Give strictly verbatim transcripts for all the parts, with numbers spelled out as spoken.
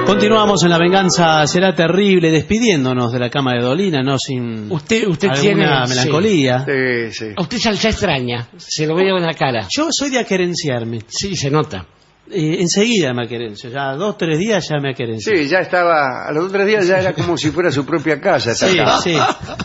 Continuamos en La Venganza Será Terrible, despidiéndonos de la cama de Dolina, no sin usted, usted alguna tiene melancolía. Sí, sí. A usted ya, ya extraña, se lo veo en la cara. Yo soy de aquerenciarme. Sí, se nota. Eh, enseguida me aquerencio, ya dos, tres días ya me aquerencio. Sí, ya estaba, a los dos tres días ya era como si fuera su propia casa. esta Sí, casa. sí.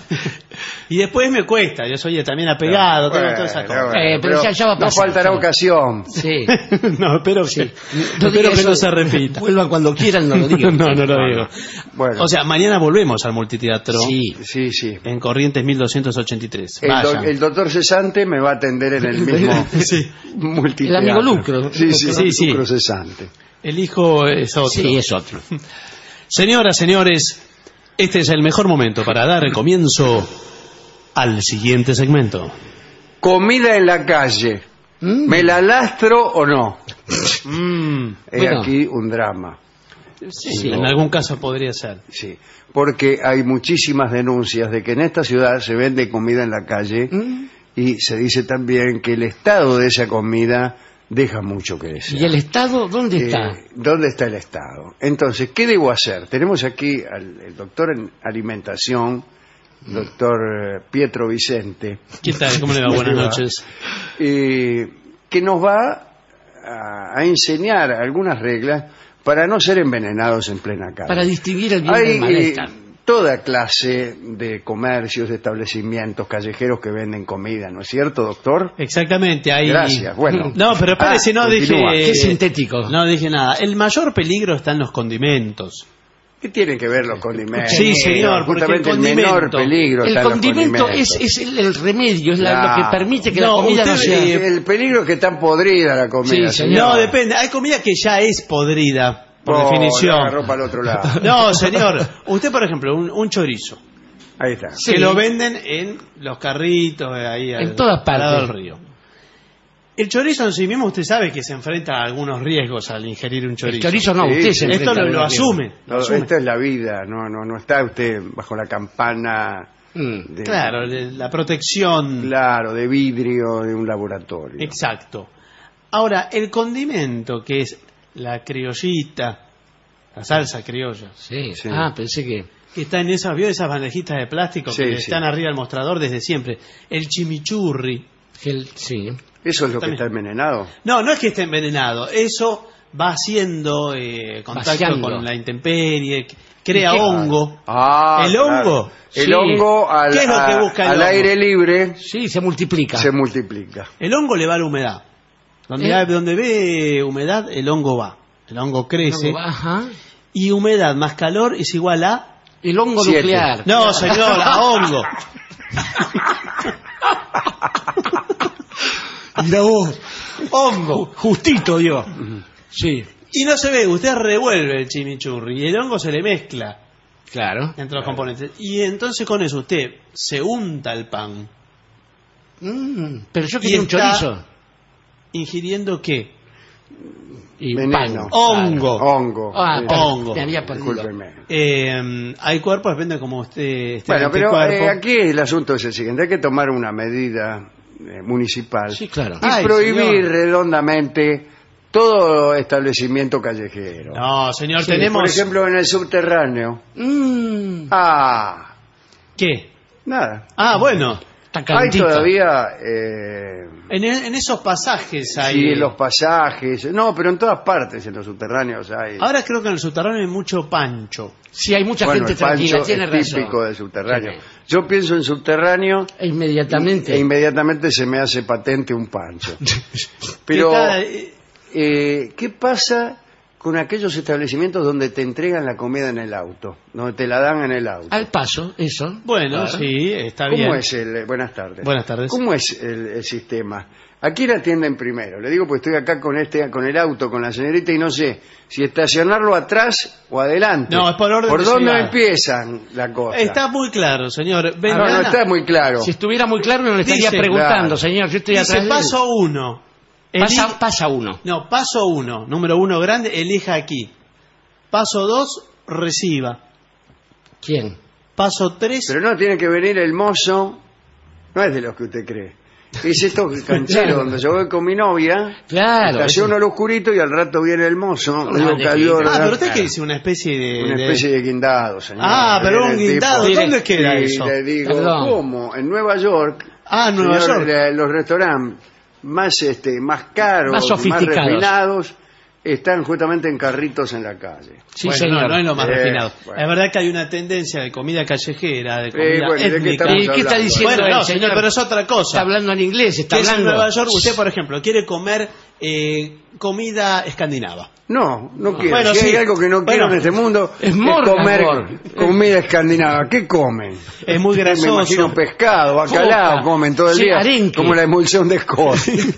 Y después me cuesta, yo soy también apegado, tengo Bueno, toda esa cosa. bueno, Eh, pero ya- ya va a no pasar, faltará sí. ocasión. Sí. No, espero, Sí. que, No espero diga que eso, no se repita. Vuelvan cuando quieran, no lo digan. No, no lo digo. Bueno, O sea, mañana volvemos al multiteatro Sí. sí, sí. en Corrientes mil doscientos ochenta y tres. El, do- Vayan. el doctor Cesante me va a atender en el mismo Sí. multiteatro. El amigo Lucro. Sí, sí, Sí, sí. Lucro Cesante. El hijo es otro. Sí, es otro. Señoras, señores, este es el mejor momento para dar el comienzo al siguiente segmento. Comida en la calle. Mm. ¿Me la lastro o no? Mm, Es Bueno. aquí un drama. sí, en algún caso podría ser. Sí, porque hay muchísimas denuncias de que en esta ciudad se vende comida en la calle Mm. y se dice también que el estado de esa comida deja mucho que desear. ¿Y el Estado dónde está? Eh, ¿Dónde está el Estado? Entonces, ¿qué debo hacer? Tenemos aquí al el doctor en alimentación, doctor eh, Pietro Vicente, ¿Qué tal? ¿Cómo le va? Buenas noches. eh, que nos va a, a enseñar algunas reglas para no ser envenenados en plena calle. Para distinguir el bien Hay del mal. eh, Está. toda clase de comercios, de establecimientos callejeros que venden comida, ¿no es cierto, doctor? Exactamente, ahí. Gracias, bueno. No, pero espérese, Ah, no continúa. dije. Qué sintético. No dije nada. El mayor peligro está en los condimentos. ¿Qué tienen que ver los condimentos? Sí, señor, porque Justamente el el, menor condimento- peligro El está en los condimento condimentos. es, es el, el remedio, es la- Claro. lo que permite que No, la comida no usted, sea... eh, El peligro es que está podrida la comida, Sí, señor. No, depende. Hay comida que ya es podrida, por Oh, la definición. agarró para el otro lado. No, señor. Usted, por ejemplo, un, un chorizo. Ahí está. Sí. Que lo venden en los carritos, eh, ahí En al- todas al lado partes. del río. El chorizo en sí mismo, usted sabe que se enfrenta a algunos riesgos al ingerir un chorizo. El chorizo no, Sí, usted sí. se Esto enfrenta lo, a lo los asume. No, lo asume. esta es la vida, no, no, no está usted bajo la campana Mm. de, Claro, de- la protección. claro, de vidrio de un laboratorio. Exacto. Ahora, el condimento, que es la criollita, la salsa criolla, Sí. Sí. Ah, pensé que... que está en esas, ¿vio esas bandejitas de plástico Sí, que sí. están arriba del mostrador desde siempre? El chimichurri. que el- sí. ¿Eso es lo También. que está envenenado? No, no es que esté envenenado, eso va haciendo eh, contacto Vaciando. con la intemperie, crea ¿Y qué? hongo. Ah, ¿El claro. hongo? El Sí. hongo al, ¿Qué es lo que a- busca el al hongo? aire libre Sí, se multiplica. se multiplica. El hongo le va a la humedad. Donde, ¿Eh? hay- donde ve humedad, el hongo va. El hongo crece. Ajá. Y humedad más calor es igual a... El hongo Siete. nuclear. No, señor, a hongo. Mira vos. Hongo. Justito dio. Sí, Y no se ve, usted revuelve el chimichurri y el hongo se le mezcla claro. entre los componentes. Y entonces con eso usted se unta el pan, Mm, pero yo Y quería un está- chorizo. ingiriendo ¿qué? Y Veneno. pan. Hongo. Hongo. Ah, Sí. per- hongo. me había perdido. Discúlpeme. Eh, hay cuerpos, depende de cómo usted esté Bueno, ante el pero cuerpo. eh, aquí el asunto es el siguiente. Hay que tomar una medida eh, municipal Sí, claro. y Ay, prohibir señor. redondamente todo establecimiento callejero. No, señor, Sí, tenemos... Por ejemplo, en el subterráneo. Mm, Ah, ¿Qué? nada. Ah, bueno. está Hay calentito. todavía... eh, En, en esos pasajes hay... sí, los pasajes. No, pero en todas partes, en los subterráneos hay... Ahora creo que en el subterráneo hay mucho pancho. Sí, hay mucha bueno, gente el pancho tranquila, tiene es razón. típico del subterráneo. Sí. Yo pienso en subterráneo E inmediatamente. e inmediatamente se me hace patente un pancho. Pero, Que cada- eh, eh, ¿qué pasa con aquellos establecimientos donde te entregan la comida en el auto? Donde te la dan en el auto. Al paso, eso. Bueno, Claro. sí, está ¿Cómo bien. es el... Buenas tardes. Buenas tardes. ¿Cómo es el, el sistema? ¿A quién atienden primero? Le digo, pues estoy acá con este, con el auto, con la señorita y no sé si estacionarlo atrás o adelante. No, es por orden ¿Por de dónde llegada. empiezan la cosa? Está muy claro, señor. No, no Ventana- está muy claro. Si estuviera muy claro, no le estaría Dice, preguntando, claro. señor. Yo estoy Dice atrás de él. paso uno. Pasa, Eli- pasa uno. No, paso uno. Número uno grande, elija aquí. Paso dos, reciba. ¿Quién? Paso tres, Pero no tiene que venir el mozo, no es de los que usted cree. Es esto canchero, donde yo voy con mi novia, Claro. estaciono al oscurito y al rato viene el mozo. No, digo, de cayó, guindado. Ah, ¿verdad? pero usted que dice una especie de... Una de- especie de guindado, señor. Ah, pero Viene un el guindado, tipo, ¿dónde queda y eso? le digo, Perdón. ¿cómo? En Nueva York, Ah, en Nueva señor, York. le- los restaurantes más este más caros, Más sofisticados. refinados, están justamente en carritos en la calle. Sí, Bueno, señor. no, no es lo más Eh, refinado. bueno. Es verdad que hay una tendencia de comida callejera, de comida Eh, bueno, ¿de qué étnica. estamos ¿Y qué está hablando? diciendo Bueno, él, no, señor, pero es otra cosa. Está hablando en inglés, está Que es en hablando. Nueva York, usted, por ejemplo, quiere comer eh, comida escandinava. No, no quiero. Bueno, si sí. hay algo que no quiero Bueno, en este mundo es es Morgan, comer Morgan. comida escandinava. ¿Qué comen? Es muy Me grasoso. imagino pescado, bacalao, Foca. comen todo el Sí, día, arenque. como la emulsión de Scott.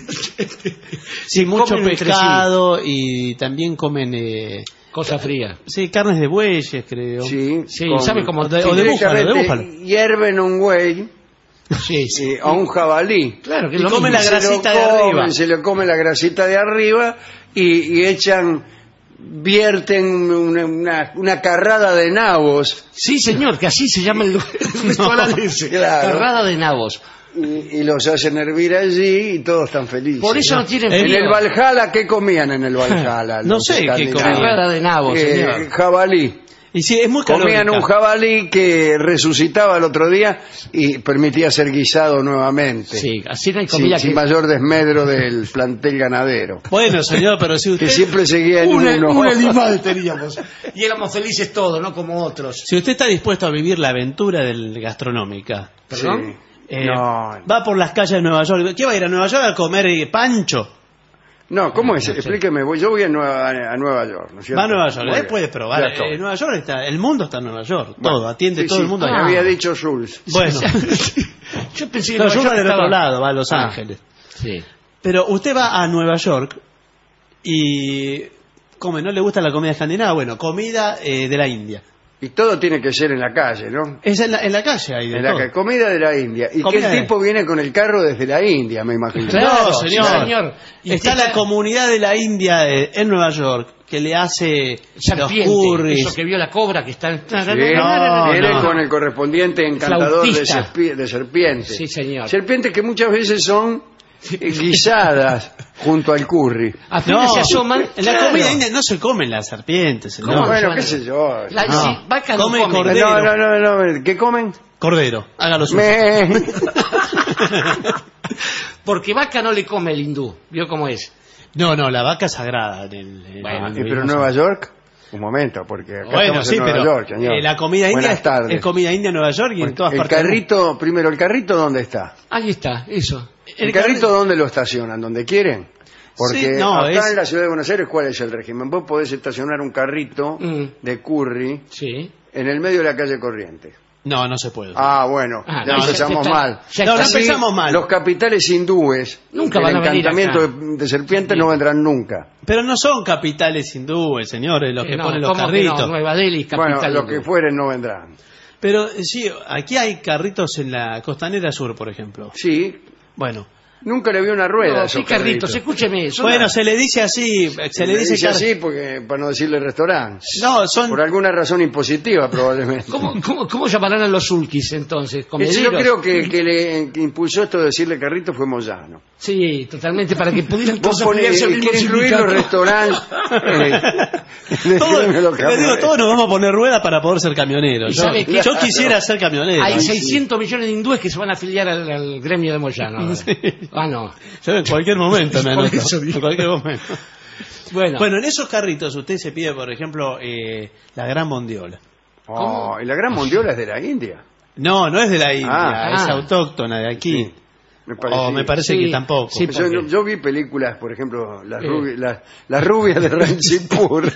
Sí, mucho comen entre pescado y también comen... Eh, Cosa fría. sí, carnes de bueyes, creo. Sí, Sí, con- ¿sabe cómo? O de- Sí, o de búfalo, de directamente búfalo. hierven un güey Sí, sí. eh, a un jabalí. Claro, que es Y lo come mismo. la Se lo grasita de comen, arriba. Se le come la grasita de arriba y, y echan, vierten una, una, una carrada de nabos Sí, señor, que así se llama el restaurante ese. claro. Carrada de nabos. y, y los hacen hervir allí y todos están felices. Por eso no tienen En En frío. el Valhalla, ¿qué comían en el Valhalla? No los sé qué escandinavos? comían. Carrada de nabos, Eh, señor. jabalí. Y sí, es muy Comían calórica. un jabalí que resucitaba el otro día y permitía ser guisado nuevamente. Sí, así no hay Sin, comida sin que... mayor desmedro del plantel ganadero. Bueno, señor, pero si usted... Que siempre seguía en Un, uno. un animal teníamos. Y éramos felices todos, no como otros. Si usted está dispuesto a vivir la aventura del gastronómica, ¿Perdón? Sí. eh, No. va por las calles de Nueva York. ¿Qué va a ir a Nueva York a comer eh, pancho? No, ¿cómo es? No sé. Explíqueme. voy- Yo voy a Nueva, a Nueva York, ¿no es cierto? Va a Nueva York, Muy eh, bien. puede probar. Ya estoy. Eh, Nueva York está, el mundo está en Nueva York, Bueno, todo, atiende sí, todo sí, el mundo. me allá. había dicho Jules. Bueno, Yo pensé que no, Nueva yo York va del estaba- otro lado, va a Los Ah. Ángeles. Sí. Pero usted va a Nueva York y come, ¿no le gusta la comida escandinava? Bueno, comida eh, de la India. Y todo tiene que ser en la calle, ¿no? Es en la, en la calle ahí de En la todo. calle. Comida de la India. Y que Comida el de- tipo viene con el carro desde la India, me imagino. Claro, No, señor. sí, señor. Y Está usted la comunidad de la India eh, en Nueva York que le hace los serpiente, curries. eso que vio la cobra que está... Sí, no, viene no. con el correspondiente encantador de, Flautista. serpi- de serpientes. Sí, señor. Serpientes que muchas veces son eh, guisadas junto al curry. Apenas No, se asoman... en la Claro. comida india no se comen las serpientes, señor. ¿Cómo? bueno, bueno. qué sé yo. La, No. sí, vaca no Come come. cordero. No, no, no, no, ¿qué comen? Cordero, hágalo suyo. Me... Porque vaca no le come el hindú. ¿Vio cómo es? No, no, la vaca es sagrada. en el- en Bueno, el ¿Y pero hinduismo. Nueva York? Un momento, porque acá Bueno, estamos sí, en Nueva pero York, señor. eh, la comida india Buenas es, tardes. es comida india en Nueva York y en todas el partes. del mundo. carrito, primero, ¿el carrito dónde está? Ahí está, eso. ¿El, El carrito carri- dónde lo estacionan? ¿Donde quieren? Porque Sí, no, acá es- en la ciudad de Buenos Aires, ¿cuál es el régimen? Vos podés estacionar un carrito Mm. de curry Sí. en el medio de la calle Corrientes. No, no se puede. Ah, bueno, Ah, ya no, ya empezamos está- mal. ya No, está. no empezamos mal. Los capitales hindúes, Nunca el van a venir encantamiento acá. de, de serpientes no vendrán nunca. Pero no son capitales hindúes, señores, los Eh, que no, ponen los ¿cómo que carritos. no? Nueva Delhi, Bueno, capital. los que fueren no vendrán. Pero eh, sí, aquí hay carritos en la costanera sur, por ejemplo. Sí, Bueno, nunca le vi una rueda a No, esos sí, carritos, carritos. escúcheme. son bueno, las- se le dice así, se le Le dice, dice car- así porque para no decirle restaurante. No, son Por alguna razón impositiva probablemente. ¿Cómo, cómo, ¿Cómo llamarán a los sulkis entonces? Ese ¿Comederos? yo creo que el que le que impulsó esto de decirle carrito fue Moyano. Sí, totalmente, para que pudieran Vos todos ponés, afiliarse al mismo quiere incluir los sindicato. restaurantes. eh, todos, decirme los les digo, camioneros. todos nos vamos a poner rueda para poder ser camioneros. ¿Y Yo, sabe qué? yo quisiera ser camionero. Hay Ay, sí. seiscientos millones de hindúes que se van a afiliar al, al gremio de Moyano. ahora. Ah, no. Yo en cualquier momento me Por anoto. eso digo. En cualquier momento. Bueno, Bueno, en esos carritos usted se pide, por ejemplo, eh, la gran mondiola. Oh, y la gran mondiola es de la India. No, no es de la India, Ah, es ah. autóctona de aquí. Sí, me parece. O me parece Sí, que tampoco. sí, Yo, porque- yo vi películas, por ejemplo, las, Eh. rubi- las, las rubias de Ranchipur.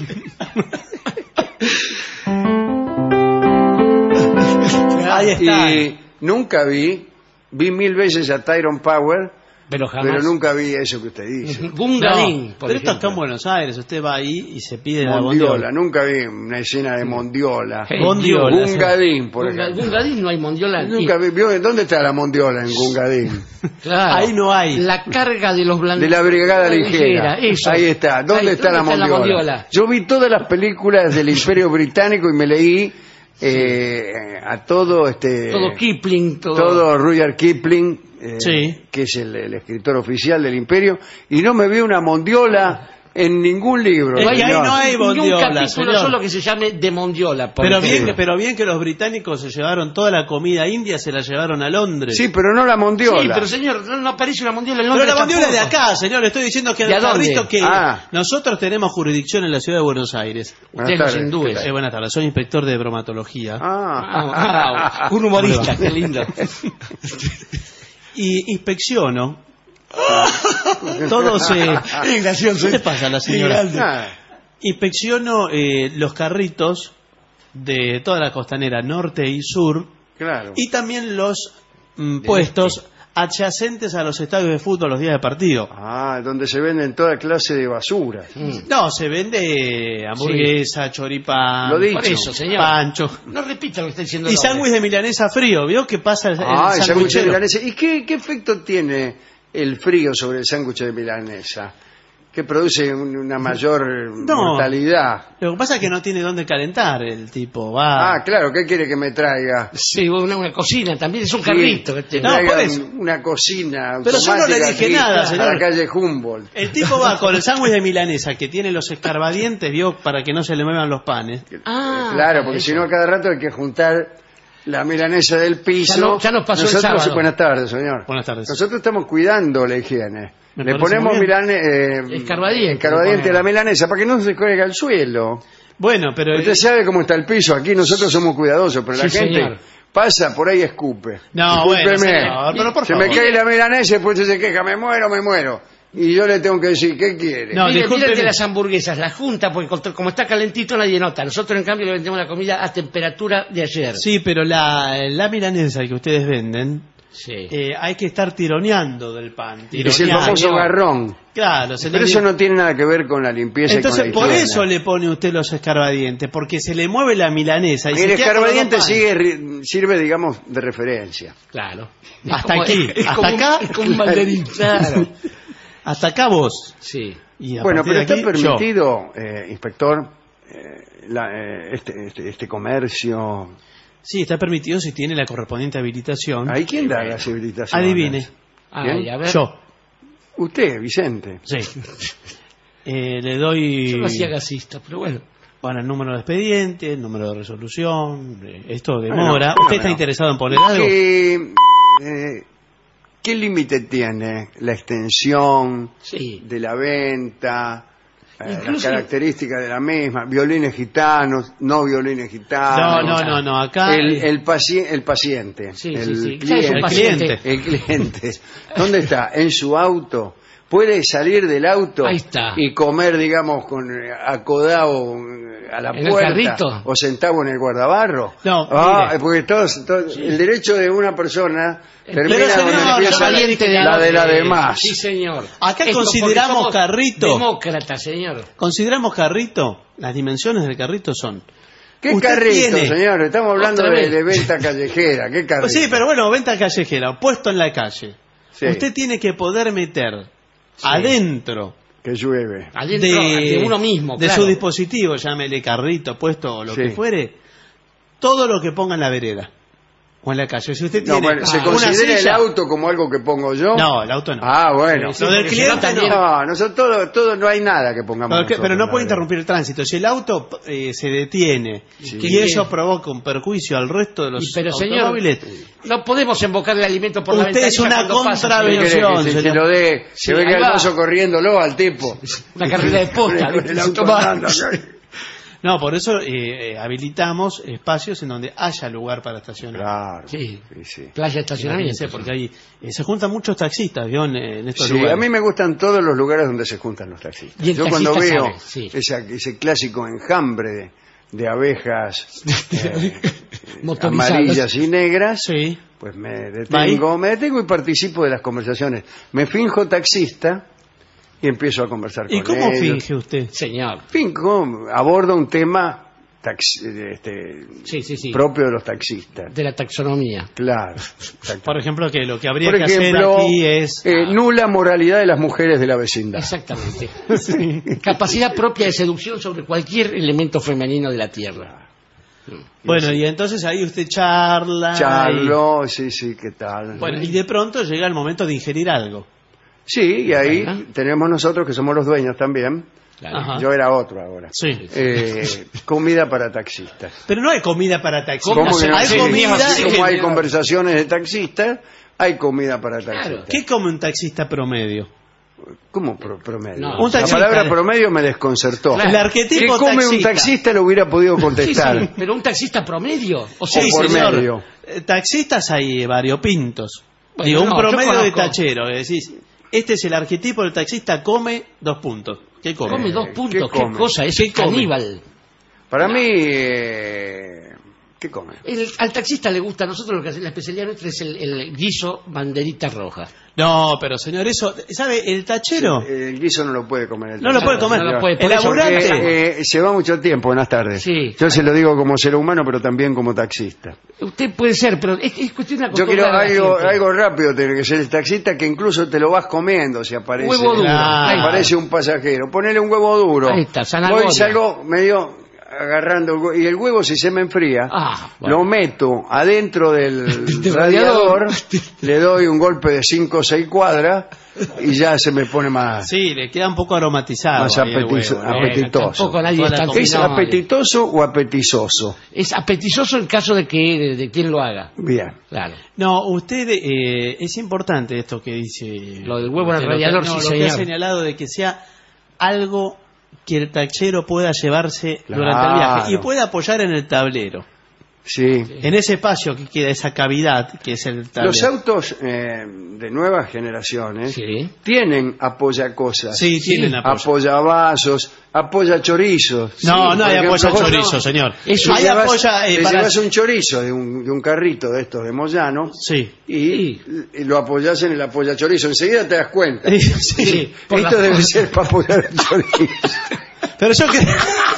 Ahí está. Y nunca vi, vi mil veces a Tyrone Power, pero jamás. pero nunca vi eso que usted dice. Bungalín, No, por pero esto ejemplo. acá en Buenos Aires, usted va ahí y se pide la Mondiola, bondiola. nunca vi una escena de Mondiola. Hey, Bondiola. Gungadín, por Bunga- ejemplo. Bungalín no hay mondiola. Nunca vi, ¿vio? ¿Dónde está la Mondiola en Gungadín? Claro. Ahí no hay. La carga de los blandos. De la Brigada Ligera. Eso. Ahí está. ¿Dónde Ahí, está, la, mondiola? mondiola? Yo vi todas las películas del Imperio Británico y me leí eh, a todo este Todo Kipling, todo. todo Rudyard Kipling eh, Sí. que es el, el escritor oficial del Imperio, y no me vi una mondiola en ningún libro. Es que ahí señor. no hay Ni un bondiola, capítulo señor. solo que se llame de mondiola. por Pero ejemplo. bien, pero bien que los británicos se llevaron toda la comida india, se la llevaron a Londres. Sí, pero no la mondiola. Sí, pero señor, no, no aparece una mondiola en Pero Londres la bandera es de tampoco. acá, señor. Le estoy diciendo que ¿De el dónde? carrito que Ah. nosotros tenemos jurisdicción en la ciudad de Buenos Aires. Buenas Usted los tardes. hindúes. Eh, buenas tardes, soy inspector de bromatología. Ah. Ah, ah, un humorista, qué lindo. Y inspecciono todos. Eh, ¿Qué le pasa a la señora? Ah, Inspecciono eh, los carritos de toda la costanera norte y sur claro. y también los mm, puestos adyacentes a los estadios de fútbol los días de partido. Ah, donde se venden toda clase de basura. No, se vende hamburguesa, choripán, Lo dicho. Por eso, señor. pancho No repita lo que está diciendo. y el hombre. sándwich de milanesa frío. ¿Vio qué pasa el, el Ah, el sándwich de sanguichero? milanesa. ¿Y qué, qué efecto tiene el frío sobre el sándwich de milanesa? Que produce un- una mayor No. mortalidad. Lo que pasa es que no tiene dónde calentar el tipo. Va. Ah, claro, ¿qué quiere que me traiga? Sí, una, una cocina, también es un Sí, carrito. que que tiene. No, traiga por eso. un- una cocina Pero yo no le automática dije aquí nada, a señor. la calle Humboldt. El tipo va con el sándwich de milanesa que tiene los escarbadientes, vio, para que no se le muevan los panes. Ah, Claro, porque eso. si no, cada rato hay que juntar la milanesa del piso. Ya no- ya nos pasó el Nosotros, sábado. buenas tardes, señor. Buenas tardes. Nosotros estamos cuidando la higiene. Me Le parece ponemos muy bien. milane, eh, Escarbadiente. escarbadiente a la milanesa para que no se caiga al suelo. Bueno, pero Usted sabe cómo está el piso. Aquí nosotros somos cuidadosos, pero la Sí, gente señor. pasa por ahí y escupe. No, bueno, Discúlpeme. señor, pero por se favor. me cae la milanesa y después usted se queja, me muero, me muero. Y yo le tengo que decir, ¿qué quiere? No, Mire, discúlpeme. mire el de las hamburguesas, las junta, porque con- como está calentito nadie nota. Nosotros, en cambio, le vendemos la comida a temperatura de ayer. Sí, pero la, la milanesa que ustedes venden, Sí. eh, hay que estar tironeando del pan. Es el tironeando. famoso garrón. Claro, se Pero le- eso no tiene nada que ver con la limpieza Entonces, y con por la higiene. eso le pone usted los escarbadientes, porque se le mueve la milanesa. Y Y se el queda con los escarbadiente dos panes. sigue, ri- sirve, digamos, de referencia. Claro. Hasta como- aquí, es hasta como un- acá. Es como un banderín. Claro. Hasta acá vos. Sí. Y a Bueno, partir pero de está aquí, permitido, eh, inspector, eh, la- eh, este, este, este comercio. yo. Sí, está permitido si tiene la correspondiente habilitación. ¿Hay quién da las habilitaciones? Adivine. Ay, a ver. Yo. Usted, Vicente. Sí. Eh, le doy Yo lo hacía gasista, pero bueno. bueno, el número de expediente, el número de resolución. eh, Esto Bueno, demora. bueno, ¿Usted está bueno. interesado en poner algo? ¿Qué, eh, ¿qué límite tiene la extensión Sí. de la venta? eh, las Incluso- características de la misma, violines gitanos, no violines No, gitanos. no, no, no. Acá. El, eh, el, paci- el paciente, Sí, el, sí, sí. cliente, Ya es un el paciente. cliente. el cliente, ¿dónde está? En su auto. Puede salir del auto Ahí está. y comer, digamos, con eh, acodado eh, a la ¿En el puerta carrito? o sentado en el guardabarro. No, Ah, mire. porque todos, todos- el derecho de una persona Pero, termina señor, donde no, empieza no, valiente de la de la hambre. demás. Sí, señor. Acá Esto consideramos porque somos carrito. Demócrata, señor. Consideramos carrito. Las dimensiones del carrito son. ¿Qué Usted carrito, tiene- señor? Estamos hablando Otra de, vez. de venta callejera. ¿Qué carrito? Pues sí, pero bueno, venta callejera, puesto en la calle. Sí. Usted tiene que poder meter adentro Que llueve. Adentro de, de uno mismo, de claro. su dispositivo, llámele carrito, puesto o lo Sí. que fuere, todo lo que ponga en la vereda o en la calle. Si usted No, tiene bueno, ¿se una considera el silla- auto como algo que pongo yo? No, el auto no. Ah, bueno. Sí, lo del porque si cliente no también- no. No, nosotros todo, todo, no hay nada que pongamos Pero, que- nosotros pero no en la puede vereda. interrumpir el tránsito. Si el auto eh, se detiene Sí. y eso provoca un perjuicio al resto de los Y pero, señor, automóviles, no podemos embocar el alimento por la Usted es ventanilla una cuando pasa, ¿Qué señor. quiere contravención. que se, señor. se lo dé? Sí, Se venga ahí el va. mozo corriéndolo al tipo. Una carrera de posta. Con el ¿viste? auto Toma. andando. No, por eso eh, eh, habilitamos espacios en donde haya lugar para estacionar. Claro. Sí. Sí, sí. Playa estacionamiento. Imagínense, porque ahí eh, se juntan muchos taxistas, ¿vio? En, en estos Sí, lugares. a mí me gustan todos los lugares donde se juntan los taxistas. Y el Yo cuando taxista veo sabe, sí. esa- ese clásico enjambre de, de abejas eh, Motorizadas. amarillas y negras, Sí. pues me detengo, me detengo y participo de las conversaciones. Me finjo taxista y empiezo a conversar ¿Y con cómo ellos. finge usted? Señor. Finjo, abordo un tema taxi- este, Sí, sí, sí. propio de los taxistas. De la taxonomía. Claro. exacto. Por ejemplo, que lo que habría Por que ejemplo, hacer aquí es... eh, nula moralidad de las mujeres de la vecindad. Exactamente. Capacidad propia de seducción sobre cualquier elemento femenino de la tierra. Bueno, y entonces ahí usted charla. Charlo, sí, sí, ¿qué tal? y- Bueno, y de pronto llega el momento de ingerir algo. Sí, y ahí Ajá. tenemos nosotros que somos los dueños también. Claro. Ajá. Yo era otro ahora. Sí. Eh, comida para taxistas. Pero no hay comida para taxistas. ¿Cómo que no? Hay Sí, comida. así que- como hay conversaciones de taxistas, hay comida para taxistas. Claro. ¿Qué come un taxista promedio? ¿Cómo pro- promedio? No. Un La taxista. palabra promedio me desconcertó. Claro. El arquetipo ¿Qué come taxista. un taxista? Lo hubiera podido Sí, contestar. sí, pero un taxista promedio. O sea, Sí, por señor. medio. Eh, Taxistas hay variopintos. Bueno, Digo, un no, yo promedio de conozco. tachero. Es decir, este es el arquetipo del taxista, come dos puntos. ¿Qué come? come dos puntos. ¿qué ¿Qué, come? cosa? Es ¿Qué come? caníbal. Para mí, eh, ¿qué come? El- al taxista le gusta, a nosotros lo que hace- la especialidad nuestra es el, el guiso banderita roja. No, pero señor, eso, ¿sabe? El tachero. El guiso no lo puede comer. El No lo puede taxista. comer. No lo puede, El por eso- laburante. Porque, eh, se va mucho tiempo. Buenas tardes. Sí. Yo se lo digo como ser humano, pero también como taxista. Usted puede ser, pero es, es cuestión de Yo quiero acostumbrar a la algo, gente. algo rápido, tiene que ser el taxista que incluso te lo vas comiendo si aparece. Huevo duro. Claro. Ahí Aparece un pasajero. Ponele un huevo duro. Ahí está, zanahoria. Voy y salgo medio agarrando el huevo. Y el huevo, si se me enfría, Ah, bueno. lo meto adentro del Del radiador, radiador. le doy un golpe de cinco o seis cuadras y ya se me pone más, Sí, le queda un poco aromatizado. más ahí el apetizo- huevo, ¿no? Eh, apetitoso. tampoco nadie Toda es la tan comida. ¿Es no, apetitoso o apetizoso? Es apetizoso en caso de que de, de quien lo haga. Bien. Claro. No, usted, eh, es importante esto que dice. Lo del huevo en el Lo que- radiador, no, sí, lo que ha señor. señalado de que sea algo que el tachero pueda llevarse Claro. durante el viaje y pueda apoyar en el tablero. Sí. En ese espacio que queda, esa cavidad que es el tablero. Los autos eh, de nuevas generaciones Sí. tienen apoyacosas. Sí, tienen apoyo. Apoyavasos, apoyachorizos. No, Sí, no por hay ejemplo, apoya vos- chorizo, no, señor. Eso hay te llevas- apoya eh, te para... llevas un chorizo de un, de un carrito de estos de Moyano Sí. y, y lo apoyas en el apoyachorizo. Enseguida te das cuenta. Sí, sí. Sí, por Esto la- debe ser para apoyar el chorizo. Pero yo creí,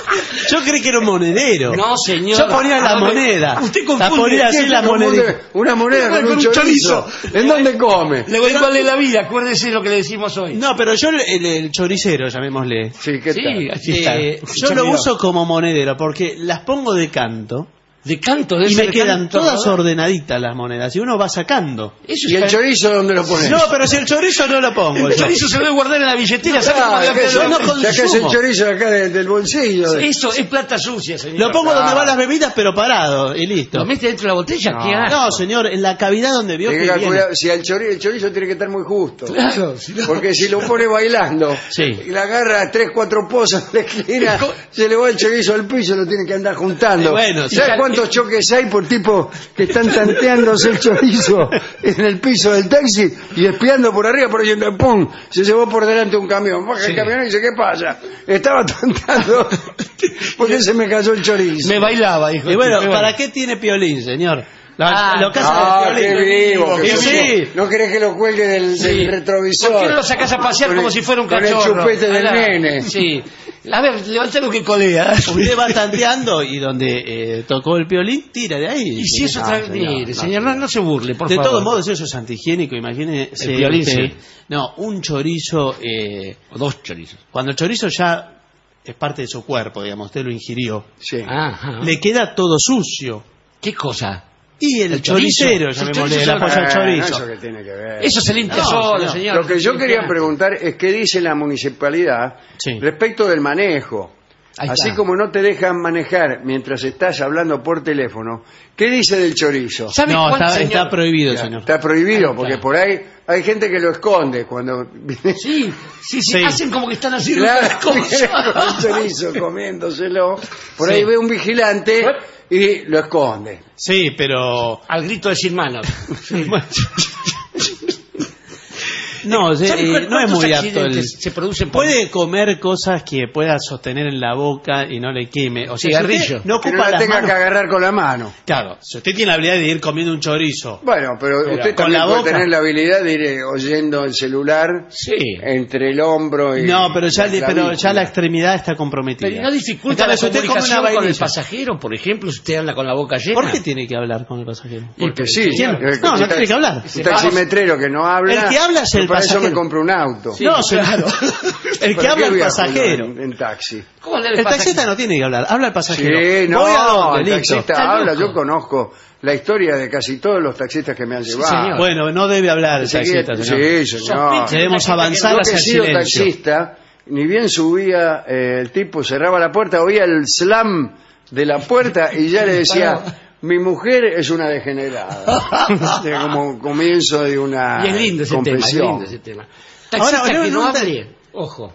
yo creí que era un monedero. No, señor. Yo ponía la Ah, moneda. usted La confunde. ponía así la ¿Cómo monedita. confunde Una moneda con, Con un un chorizo. chorizo. ¿En dónde come? Le voy a darle la vida, acuérdese lo que le decimos hoy. No, pero yo el, el- el choricero, llamémosle. Sí, ¿qué Sí, tal? así está. Eh, yo Escucha, lo mira. uso como monedero porque las pongo de canto De canto, de y ese me quedan canto, todas ¿no? ordenaditas las monedas y uno va sacando. Eso ¿Y el es chorizo dónde lo pones? No, pero si el chorizo no lo pongo. El yo. chorizo se debe guardar en la billetera. ¿sabe cómo Ah, le va a ¿qué quedar? es? no Sacás el consumo. chorizo de acá de- del bolsillo. Eso es plata sucia, señor. Lo pongo donde Ah. van las bebidas, pero parado y listo. ¿Lo mete dentro de la botella? No. ¿Qué asco? No, señor, en la cavidad donde vio Tiene que que viene. calcular- si el chorizo, el chorizo tiene que estar muy justo. Claro, si no- Porque si lo pone bailando Sí. y le agarra tres, cuatro pozas en la esquina, se le va el chorizo al piso, lo tiene que andar juntando. Y bueno, ¿Sabes sí. cuántos choques hay por tipo que están tanteándose el chorizo en el piso del taxi y espiando por arriba, por ahí, ¡pum! Se llevó por delante un camión. Baja el camión y dice, ¿qué pasa? Estaba tanteando porque se me cayó el chorizo. Me bailaba, dijo. Y bueno, Me ¿para qué tiene piolín, señor? La, Ah, lo que hace Ah, el qué piolín. vivo, qué Y sí. vivo. No querés que lo cuelgue del, Sí. del retrovisor. ¿Por qué no lo sacás a pasear Con como el- si fuera un con el cachorro? chupete del Ahí la- nene. Sí. A ver, levantalo que colea. Usted va tanteando y donde eh, tocó el piolín, tira de ahí. Y si eso No, trae... señor, Mire, no, señor, no, no se burle, por De favor. todos modos, eso es antihigiénico, imagínese. El piolín, usted- sí. No, un chorizo, eh, O dos chorizos. cuando el chorizo ya es parte de su cuerpo, digamos, usted lo ingirió, Sí. Ajá. le queda todo sucio. ¿Qué cosa? Y el, El chorizo. choricero, El llamémosle, chorizo el apoyo al Eh, chorizo. ¿Eso qué tiene que ver? Eso se limpia No, solo, señor. señor. Lo que yo quería Limpia. preguntar es qué dice la municipalidad Sí. respecto del manejo. Ahí Así está. como no te dejan manejar mientras estás hablando por teléfono, ¿qué dice del chorizo? ¿Sabe No, cuánto, está, señor? está prohibido, Ya, señor. Está prohibido, Ahí porque está. por ahí hay gente que lo esconde cuando viene. Sí, sí, sí, Sí. hacen como que están haciendo Claro, otras cosas. con el chorizo comiéndoselo. Por Sí. ahí ve un vigilante y lo esconde. Sí, pero... Al grito de sin manos. No, se- ¿Sabe eh, cuántos no es muy apto el... accidentes se producen por... Puede comer cosas que pueda sostener en la boca y no le queme. O sea, si Cigarrillo. usted no Que no ocupa la las tenga manos... que agarrar con la mano. Claro, si usted tiene la habilidad de ir comiendo un chorizo... Bueno, pero, Pero usted con también la puede boca. tener la habilidad de ir eh, oyendo el celular Sí. entre el hombro y No, pero ya, la pero ya clavícula. la extremidad está comprometida. Pero no dificulta En la cambio, si usted come comunicación una con el vainilla, pasajero, por ejemplo, si usted anda con la boca llena. ¿por qué tiene que hablar con el pasajero? Porque sí. ¿Quién? eh, No, no un tiene que hablar. Un taximetrero que no habla. El que habla es el para eso me pasajero. compro un auto. Sí, No, señor. claro. El que ¿Para habla qué el viajo pasajero. En, en taxi. ¿Cómo le El pasa? taxista no tiene que hablar, habla el pasajero. Sí, no, Voy a dónde, el listo. taxista Está habla. loco. Yo conozco la historia de casi todos los taxistas que me han llevado. señor. Bueno, no debe hablar el Así que- taxista, señor. Sí, señor. Sospecha. Debemos avanzar Yo que hacia he el sido silencio. taxista, ni bien subía, eh, el tipo cerraba la puerta, oía el slam de la puerta y ya le decía, mi mujer es una degenerada. Era como comienzo de una Y es lindo ese tema, es confesión. lindo ese tema. Taxista Ahora, no, que no no, hable, ojo,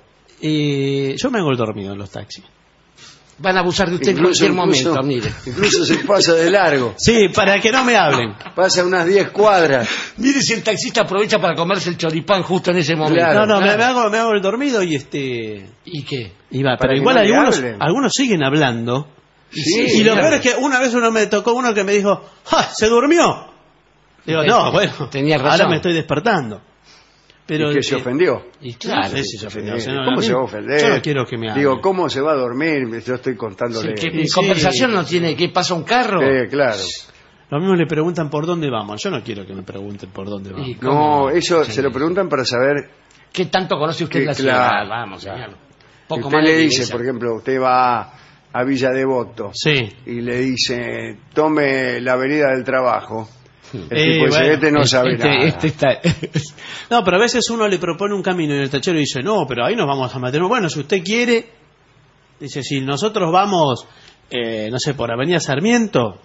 Eh, yo me hago el dormido en los taxis. van a abusar de usted Incluso, en cualquier incluso- momento, mire. incluso se pasa de largo, Sí, para que no me hablen. pasa unas diez cuadras. Mire si el taxista aprovecha para comerse el choripán justo en ese momento. Claro. No, no, me, Claro. me hago, me hago el dormido y este... ¿Y qué? Y va, Para pero que igual no le algunos, hablen. algunos siguen hablando. Sí, Y lo claro. peor es que una vez uno me tocó uno que me dijo, ¡ah, se durmió! Digo, Sí, no, bueno, tenía razón. ahora me estoy despertando. Pero Y que se eh, ofendió. Y no claro. sé si se ofendió, Eh, señor, a ¿Cómo mí- se va a ofender? Yo no quiero que me hable. Digo, ¿cómo se va a dormir? Yo estoy contándole. Sí, que Sí, mi sí. conversación no tiene que pasa un carro. Eh, claro. Lo mismo le preguntan por dónde vamos. Yo no quiero que me pregunten por dónde vamos. Y No, cómo- eso sí. se lo preguntan para saber. ¿Qué tanto conoce usted Que la claro, ciudad? Vamos, señor. Si Poco usted más le de dice, iglesia. por ejemplo, usted va a Villa Devoto Sí. y le dice, tome la avenida del trabajo. El Eh, tipo dice, bueno, este no sabe Este- nada. este está- No, pero a veces uno le propone un camino y el tachero dice, no, pero ahí nos vamos a meter. Bueno, si usted quiere, dice, si nosotros vamos, eh, no sé, por Avenida Sarmiento,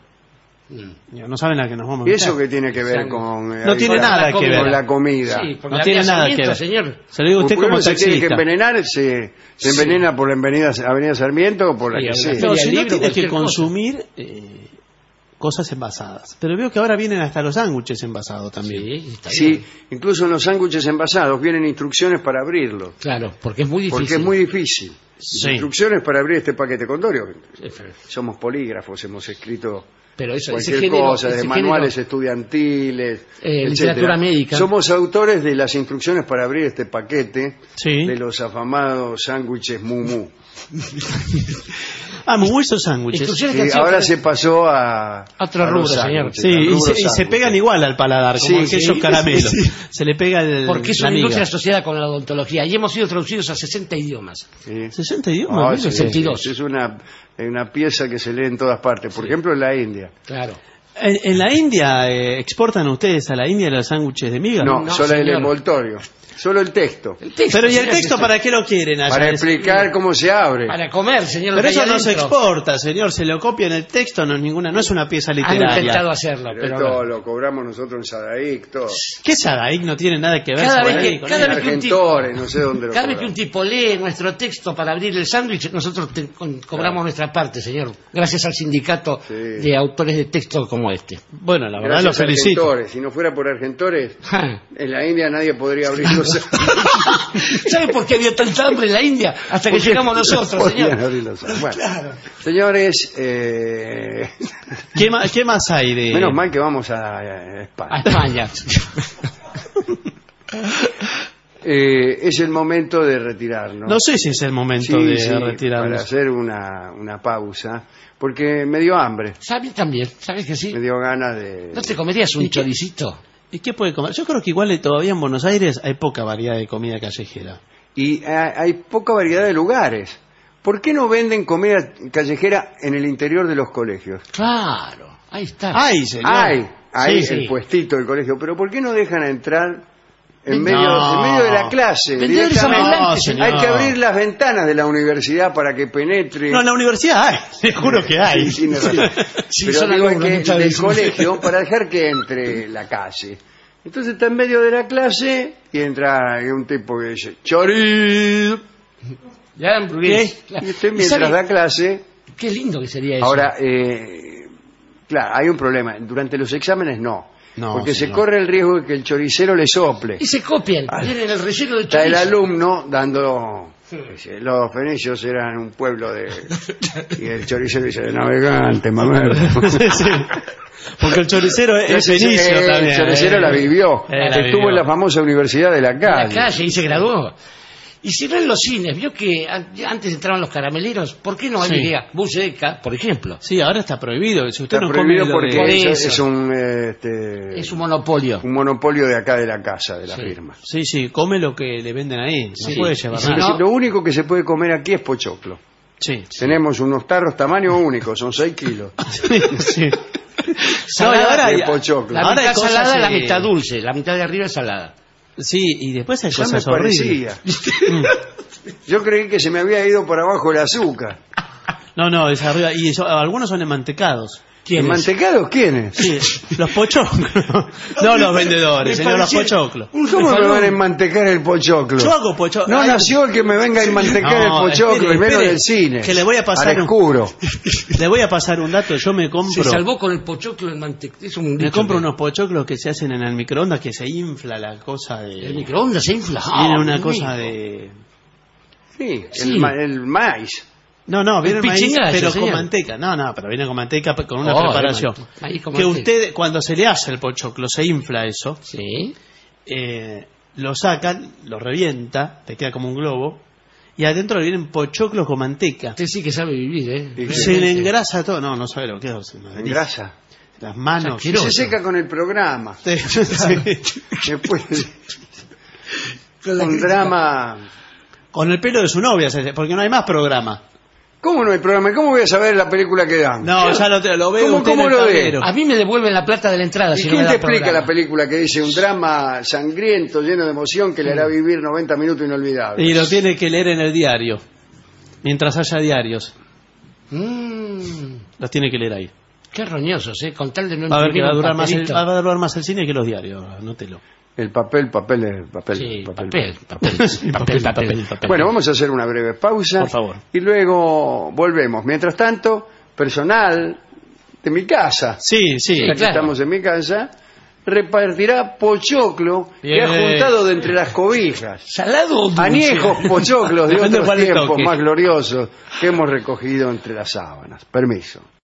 digo, no saben a qué nos vamos a ¿Y meter. eso qué tiene que ver Sangre. con... eh, No tiene con- nada la que ver. con la comida? Sí, porque No la tiene vía nada que Sarmiento, ver. señor. Se lo digo a usted Porque como uno se tiene que taxista. envenenar, se, se envenena por la avenida, avenida Sarmiento o por la Sí, que a sea. la No, Feria si del no libro, tiene que cualquier cosa. consumir eh, cosas envasadas. Pero veo que ahora vienen hasta los sándwiches envasados también. Sí, está Sí, bien. incluso en los sándwiches envasados vienen instrucciones para abrirlos. Claro, porque es muy difícil. Porque es muy difícil. Sí. Instrucciones para abrir este paquete condorio. Sí, pero- Somos polígrafos, hemos escrito Pero eso, ese cualquier género, cosa, de ese manuales género- estudiantiles, Eh, etcétera. literatura médica. Somos autores de las instrucciones para abrir este paquete Sí. de los afamados sándwiches Mumu. Ah, muy buenos sándwiches. Instrucciones que Y han sido ahora pre- se pasó a... Otro a los rubro, señor. sándwiches, Sí, al y rubro se, y se sándwiches. pegan igual al paladar, como Sí, aquellos sí, caramelos. sí, sí. Se le pega el, Porque es la una miga. industria asociada con la odontología y hemos sido traducidos a sesenta idiomas. Sí. ¿sesenta idiomas? Ah, mire sí, usted. sesenta y dos. sí, Es una, una pieza que se lee en todas partes. Por ejemplo, en la India. Claro. En, en la India, eh, ¿exportan ustedes a la India los sándwiches de miga? No, no, solo el señor. envoltorio. Solo el texto. El texto, Pero ¿y el señor, texto que- para qué lo quieren allá? Para Es- explicar cómo se abre. Para comer, señor. Pero lo que eso hay no se adentro. exporta, señor. Se lo copia en el texto, no es ninguna, no es una pieza Han literaria. intentado hacerlo, Pero pero esto no. lo cobramos nosotros en Sadaic, todo. ¿Qué Sadaic no tiene nada que ver? Cada vez Sadaic que- con cada eso? vez que un tipo- Argentores, no sé dónde lo Cada vez que un cobramos. tipo lee nuestro texto para abrir el sándwich, nosotros te- con- cobramos nuestra parte, señor. Gracias al sindicato Sí. de autores de texto como este. Bueno, la verdad Gracias lo felicito. Argentores. Si no fuera por Argentores, en la India nadie podría abrir los ¿Sabe por qué había tanta hambre en la India? Hasta que Porque llegamos no nosotros, podían señor. abrir los ojos. Bueno, señores, eh, ¿Qué, ma- qué más hay de...? menos mal que vamos a, a A España. España. Eh, es el momento de retirarnos. No sé si es el momento Sí, de sí, retirarnos. para hacer una, una pausa, porque me dio hambre, ¿Sabes también? ¿Sabes que sí? me dio ganas de... ¿No te comerías un choricito? ¿Y qué puede comer? Yo creo que igual todavía en Buenos Aires hay poca variedad de comida callejera. Y hay, hay poca variedad de lugares. ¿Por qué no venden comida callejera en el interior de los colegios? Claro, ahí está. ¡Ay, señor! Hay, hay Sí, el sí. puestito del colegio, pero ¿por qué no dejan entrar en medio, No. en medio de la clase? Vendedores Directamente? ambulantes, señor. Hay que abrir las ventanas de la universidad para que penetre. No, en la universidad hay. Te juro que hay. Sí, tiene razón. Sí, Pero son digo alumnos que muchas del veces. colegio para dejar que entre la calle. Entonces está en medio de la clase y entra un tipo que dice chorizo. Ya, hamburgués. Y usted ¿Y mientras sabe da clase, Qué lindo que sería eso. ahora, eh, claro, hay un problema. Durante los exámenes no. No, porque se señor. corre el riesgo de que el choricero le sople. Y se copian. Tienen el relleno de Está el chorizo. alumno dando... dice, los fenicios eran un pueblo de... Y el choricero dice, navegante, mamá. Sí. Porque el choricero es, es Ese- fenicio eh, también. El choricero eh. la vivió. Eh, la Estuvo vivió. en la famosa universidad de la En la calle. calle y se graduó. Y si no en los cines, vio que an- antes entraban los carameleros, ¿por qué no Sí. habría buceca, por ejemplo? Sí, ahora está prohibido. Si usted Está no prohibido come lo de- porque Por es, eso. es un, eh, este, Es un monopolio. un monopolio de acá de la casa, de la Sí. firma. Sí, sí, come lo que le venden ahí. No Sí. puede llevar Y si nada. no- Lo único que se puede comer aquí es pochoclo. Sí. Tenemos unos tarros tamaño único, son seis kilos. Sí, sí. No, y Salada ahora de hay- pochoclo. La ahora hay mitad cosas, salada, la eh, mitad dulce, la mitad de arriba es salada. Sí, y después hay Ya me cosas horribles. parecía. Yo creí que se me había ido por abajo el azúcar. No, no, es arriba. Y eso- algunos son enmantecados. ¿Quién es? ¿Mantecados quiénes? Sí, los pochoclos. No los vendedores, Me señor, los parecía pochoclos. un ¿Cómo me refalón. van a enmantecar el pochoclo? Yo hago pochoclo. No Ay, nació el que me venga a enmantecar No, el pochoclo, espere, y menos espere, del cine. que le voy a pasar Al un- escuro. Le voy a pasar un dato. Yo me Se compro, salvó con el pochoclo en mantequilla. Es un me dicho compro que- unos pochoclos que se hacen en el microondas, que se infla la cosa de. El microondas se infla. Viene Ah, una Dios cosa mío. de. Sí, Sí. El, ma- el maíz. No, no, viene El el maíz, pichingallo, pero señor. con manteca. No, no, pero viene con manteca, con una Oh, preparación. el maíz con Que manteca. usted, cuando se le hace el pochoclo, se infla eso, Sí. eh, lo sacan, lo revienta, te queda como un globo, y adentro le vienen pochoclos con manteca. Usted sí que sabe vivir, ¿eh? Sí, Se le engrasa todo. No, no sabe lo que es. En grasa. Las manos. Y se seca con el programa. Sí, sí. Después, un drama. Con el pelo de su novia, se- porque no hay más programa. ¿Cómo no hay programa? ¿Cómo voy a saber la película que dan? No, ya lo, te- lo veo ¿Cómo- usted en cómo el lo ve? tablero. A mí me devuelven la plata de la entrada. ¿Y si no quién me te da explica programa. la película que dice un drama sangriento, lleno de emoción, que le hará vivir noventa minutos inolvidables? Y lo tiene que leer en el diario. Mientras haya diarios. Mm, Los tiene que leer ahí. qué roñosos, ¿eh? Con tal de no Va a ver que imprimir va a un durar más el, papelito. va a durar más el cine que los diarios. Anótelo. El papel, papel, eh, papel, Sí, papel. papel, papel, papel, papel, papel. Bueno, vamos a hacer una breve pausa. Por favor. Y luego volvemos. Mientras tanto, personal de mi casa, Sí, sí. ya que claro. estamos en mi casa, repartirá pochoclo que Bien. ha juntado de entre las cobijas. ¿Salado o dulce? Añejos pochoclos de Depende otros cuál le tiempos toque. más gloriosos que hemos recogido entre las sábanas. Permiso.